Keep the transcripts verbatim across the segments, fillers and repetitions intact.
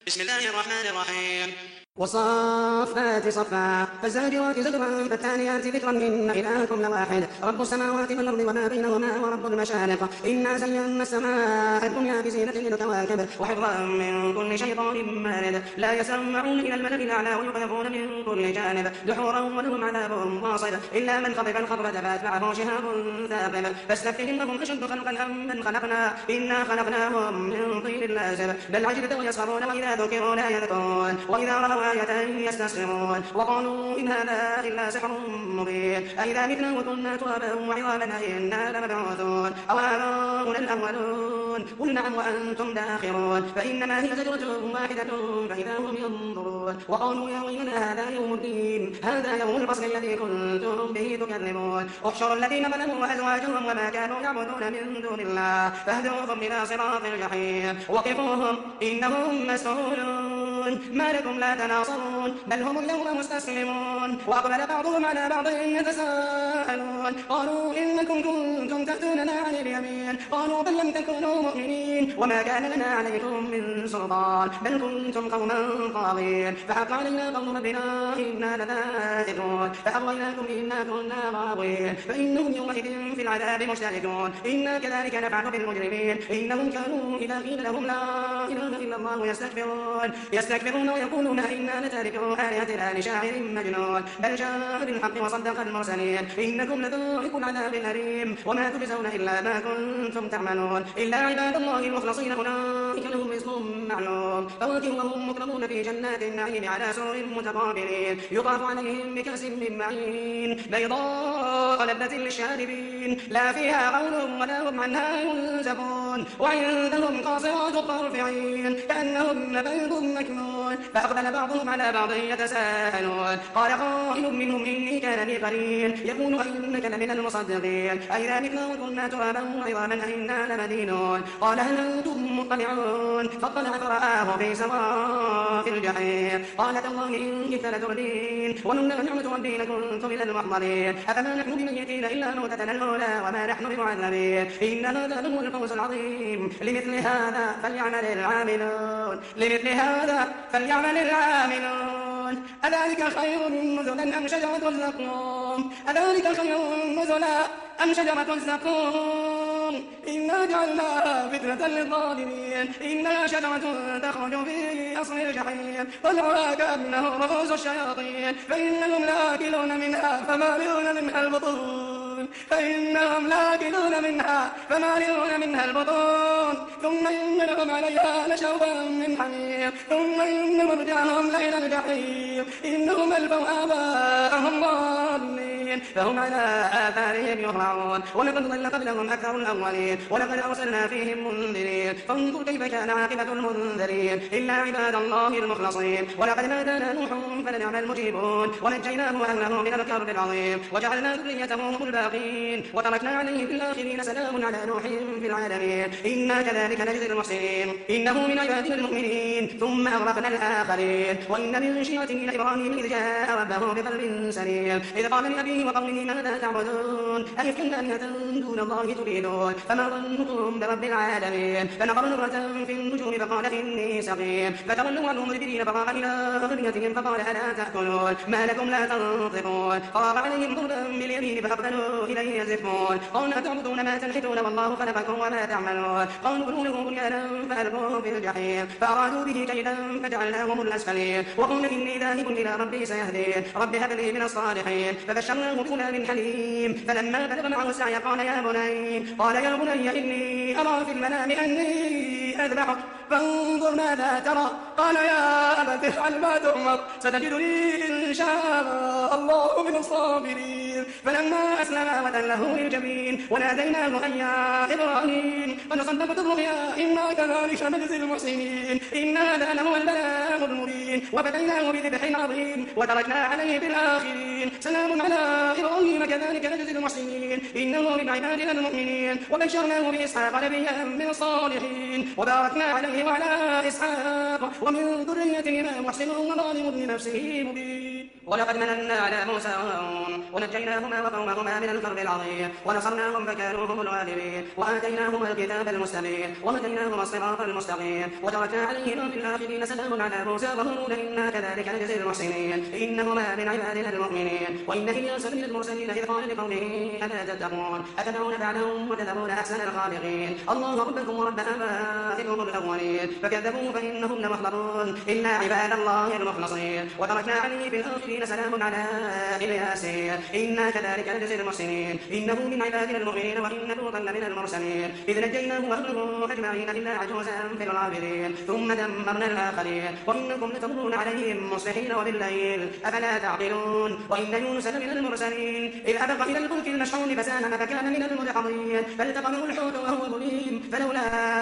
بسم الله الرحمن الرحيم. والصافات صفا فالزاجرات زجرا فالتاليات ذكرا إن إلهكم لواحد رب السماوات والأرض وما بينهما ورب المشارق إنا زينا السماء الدنيا بزينة للكواكب وحفظا من كل شيطان مارد لا يسمعون إلى الملأ الأعلى ويقذفون من كل جانب دحورا ولهم عذاب واصب إلا من خطف الخطبة فأتبعه شهاب ثاقب فاستفتهم أهم أشد خلقا أم من خلقنا إنا خلقناهم من طين لازب بل عجبت ويسخرون وإذا ذكروا لا يذكرون وإذا رأوا آية يستسخرون وقالوا إن هذا إلا سحر مبين أئذا متنا وكنا ترابا وعظاما أئنا لمبعوثون أو آباؤنا الأولون قل نعم وأنتم داخرون فإنما هي زجرة واحدة فإذا هم ينظرون وقالوا يا ويلنا هذا يوم الدين هذا يوم الفصل الذي كنتم به تكذبون احشروا الذين ظلموا وأزواجهم وما كانوا يعبدون من دون الله فاهدوهم إلى صراط الجحيم وقفوهم إنهم مسؤولون ما لكم لا تناصرون بل هم اليوم مستسلمون وأقبل بعضهم على بعض يتساءلون قالوا إنكم كنتم تأتوننا عن اليمين قالوا بل لم تكونوا مؤمنين وما كان لنا عليكم من سلطان بل كنتم قوما طاغين فحق علينا قول ربنا إنا لذائقون فأغويناكم إنا كنا غاوين فإنهم يومئذ في العذاب مشتركون إنا كذلك نفعل بالمجرمين إنهم كانوا إذا قيل لهم لا إله إلا الله يستكبرون يستكبرون ويقولون إنا لتاركوا آلهتنا لشاعر مجنون بل جاء بالحق وصدق المرسلين إنكم لذائقوا العذاب الأليم وما تجزون إلا ما كنتم تعملون إلا عباد الله المخلصين أولئك لهم رزق معلوم فواكه وهم مكرمون في جنات النعيم على سرر متقابلين يطاف عليهم بكأس من معين بيضاء لذة للشاربين لا فيها غول ولا هم عنها ينزفون وعندهم قاصرات الطرف عين كأنهن بيض مكنون فأقبل بعضهم على بعض يتساءلون قال قائل منهم إني كان لي قرين يقول أئنك لمن المصدقين أئذا متنا وكنا ترابا وعظاما أئنا لمدينون قال هل أنتم مطلعون فاطلع فرآه في سواء الجحيم قال تالله إن كدت لتردين ولولا نعمة ربي لكنت من المحضرين أفما نحن بميتين إلا موتتنا الأولى وما نحن بمعذبين إن هذا لهو الفوز العظيم لمثل هذا فليعمل العاملون لمثل هذا فليعمل العاملون أذلك خير نزلا أم شجرة الزقوم أذلك خير نزلا أم شجرة الزقوم إنا جعلناها فتنة للظالمين إنها شجرة تخرج في أصل الجحيم طلعها كأنه رؤوس الشياطين فإنهم لآكلون منها فمالئون منها البطون فإنهم لآكلون منها فمالئون منها البطون ثم إن لهم عليها لشوبا من حميم ثم إن مرجعهم لإلى الجحيم إنهم ألفوا آباءهم ضالين فهم على آثارهم يهرعون ولقد ضل قبلهم أكثر الأولين ولقد أرسلنا فيهم منذرين فانظر كيف كان عاقبة المنذرين إلا عباد الله المخلصين ولقد نادانا نوح فلنعم المجيبون ونجيناه وأهله من الكرب العظيم وجعلنا ذريته هم الباقين وتركنا عليه في الآخرين سلام على نوح في العالمين إنا كذلك نجزي المحسنين إنه من عبادنا المؤمنين ثم أغرقنا الآخرين وإن من شيعته لإبراهيم إذ جاء ربه بقلب سليم إذ قال لأبيه وقومه ماذا تعبدون أئفكا آلهة دون الله تريدون فما ظنكم برب العالمين فنظر نظرة في النجوم فقال إني سقيم فتولوا عنه مدبرين فقال إلى أغنيتهم فقال ألا تأكلون ما لكم لا تنطقون فراغ عليهم ضربا باليمين فأقبلوا إليه يزفون قال أتعبدون ما تنحتون والله خلقكم وما تعملون قالوا بنوا له بنيانا فألقوه في الجحيم فأرادوا به كيدا فجعلناهم الأسفلين وقل إني ذاهب إلى ربي سيهدين رب هب لي من الصالحين فبشرناه بغلام حليم فلما بلغ معه السعي قال يا بني قال يا بني إني أرى في المنام أني أذبحك فانظر ماذا ترى قال يا أبت افعل ما تؤمر ستجدني إن شاء الله من الصابرين فلما أسلما وتله للجبين وناديناه أن يا إبراهيم قد صدقت الرؤيا إنا كذلك نجزي المحسنين إن هذا لهو البلاء المبين المرسلين وفديناه بذبح عظيم وتركنا عليه في الآخرين سلام على إبراهيم كذلك نجزي المحسنين إنه من عبادنا المؤمنين وبشرناه بإسحاق نبيا من الصالحين وباركنا عليه وعلى إسحاق ومن ذريتهما محسن وظالم لنفسه مبين ولقد مننا على موسى وهارون ونجيناهما وقومهما من الكرب العظيم ونصرناهم فكانوا هم الغالبين وآتيناهما الكتاب المستبين وهديناهما الصراط المستقيم وتركنا عليهما في الآخرين سلام على موسى وهارون إنا كذلك نجزي المحسنين إنهما من عبادنا المؤمنين وإن إلياس من المرسلين إذ قال لقومه ألا تتقون أتدعون بعدهم وتذرون أحسن الخالقين الله ربكم ورب آبائكم الأولين فكذبوه فإنهم لمحضرون إلا عباد الله المخلصين وتركنا عليه في الآخرين سلام على إلياس إنا كذلك نجزي المحسنين إنه من عبادنا المؤمنين وإن لوطا لمن المرسلين إذ نجيناه وأهله أجمعين إلا عجوزا في الغابرين ثم دمرنا الآخرين وإنكم لتمرون عليهم مصبحين وبالليل أفلا تعقلون وإن يونس لمن المرسلين إذ أبق إلى الفلك المشحون فساهم فكان من المدحضين فالتقمه الحوت وهو مليم فلولا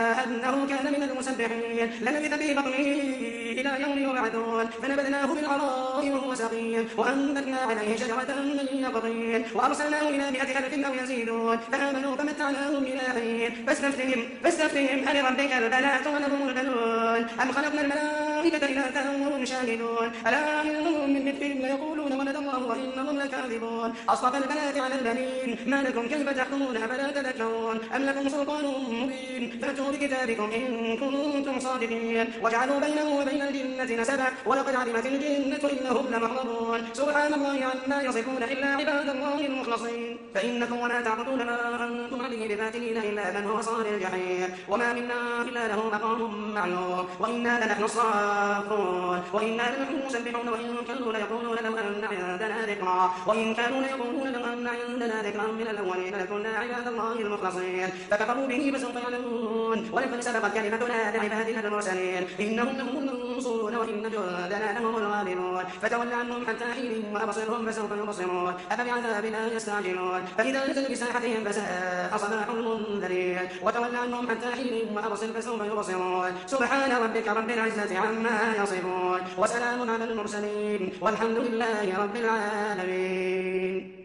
أنه كان من المسبحين لنبذ في بطنه إلى يوم يبعثون فنبذناه بالعراء وهو سقيم وأنبتنا عليه شجرة من يقطين وأرسلناه إلى مئة ألف أو يزيدون فآمنوا فمتعناهم إلى حين فاستفتهم فاستفتهم ألربك البنات ولهم البنون أم خلقنا الملائكة إناثا وهم شاهدون ألا إنهم من مثلهم ليقولون ولد الله وإنهم لكاذبون أصطفى البنات على البنين ما لكم كيف تحكمون أفلا تذكرون أم لكم سلطان مبين فأتوا بكتابكم إن كنتم صادقين وجعلوا بينه وبين الجنة نسبا ولقد علمت الجنة إنهم لمحضرون سبحان الله عما يصفون إلا عباد الله المخلصين فإنكم وما تعبدون ما أنتم عليه بفاتنين إلا من هو صال الجحيم وما منا إلا له مقام معلوم وإنا لنحن الصافون وإنا لنحن المسبحون وإن كانوا ليقولون لو أن عندنا ذكرا وإن كانوا ليقولون لو أن عندنا ذكرا من الأولين لكنا عباد الله المخلصين فكفروا به فسوف يعلمون ولقد سبقت كلمتنا لعبادنا المرسلين إنهم لهم المنصورون وإن جندنا لهم الغالبون فتول عنهم حتى حين وأبصرهم فسوف يبصرون أفبعذابنا يستعجلون فإذا نزلوا بساحتهم فساء صباح المنذرين وتول عنهم حتى حين وأبصر فسوف يبصرون سبحان ربك رب العزة عما يصفون وسلام على المرسلين والحمد لله رب العالمين.